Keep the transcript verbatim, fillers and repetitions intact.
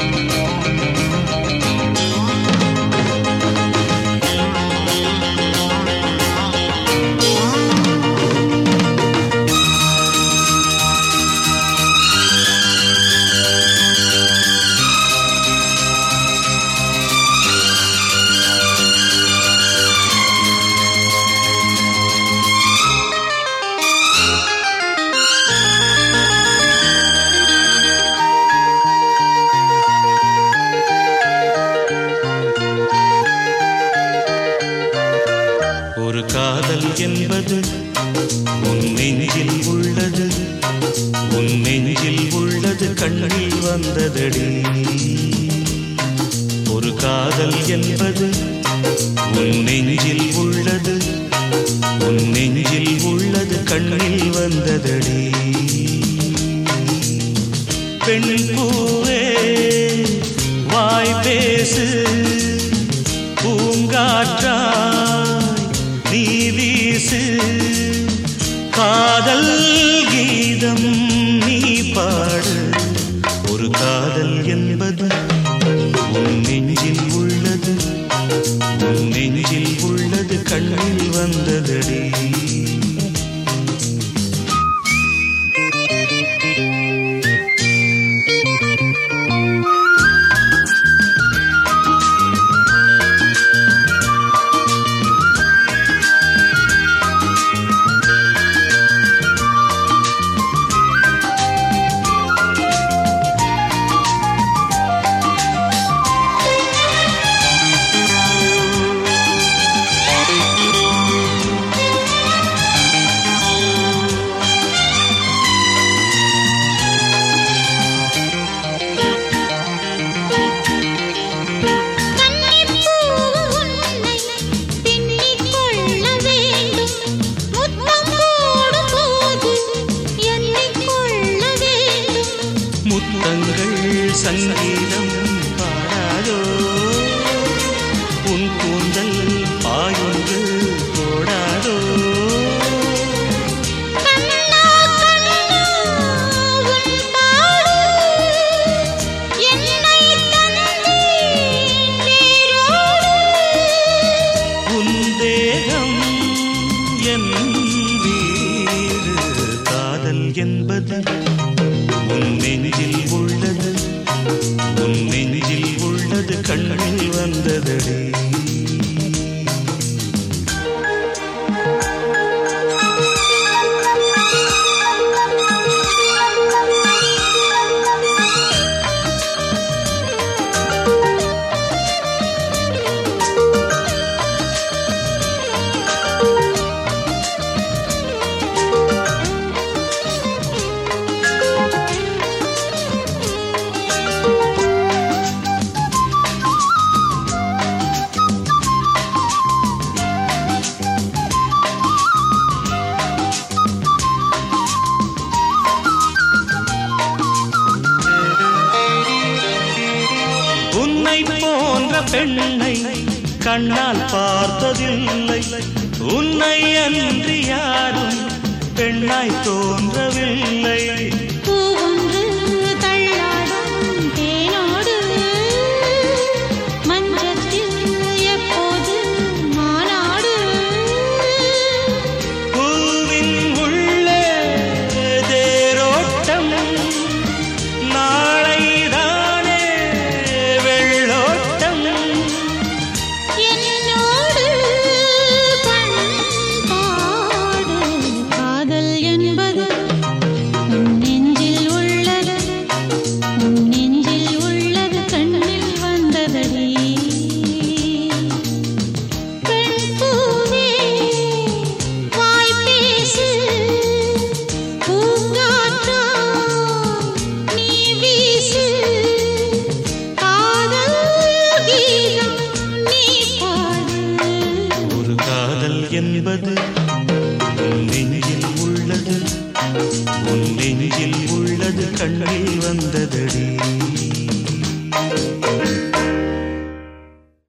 ஒரு காதல் என்பது உன் நெஞ்சில் உள்ளது, உன் நெஞ்சில் உள்ளது கண்ணில் வந்ததடி. ஒரு காதல் என்பது உன் நெஞ்சில் உள்ளது, உன் நெஞ்சில் உள்ளது கண்ணில் வந்ததடி. பெண் பூவே வாய் பேசு, பூங்காற்றாய் நீ வீசு, காதல் கீதம் நீ பாடு. ஒரு காதல் என்பது உன் நெஞ்சில் உள்ளது, உன் நெஞ்சில் உள்ளது கண்ணில் வந்ததடி. முத்தங்கள் சங்கீதம் பாடாதோ, உன் கூந்தல் பாயொன்று போடாதோ. உன் தேகம் என் வீடு. காதல் என்பது உன் நெஞ்சில் உள்ளது, உன் நெஞ்சில் உள்ளது கண்ணில் வந்ததடி. உன்னை போன்ற பெண்ணை கண்ணால் பார்த்ததில்லை, உன்னை அன்றி யாரும் பெண்ணாய் தோன்றவில்லை. என்பது உன் நெஞ்சில் உள்ளது, உன் நெஞ்சில் உள்ளது கண்ணில் வந்ததடி.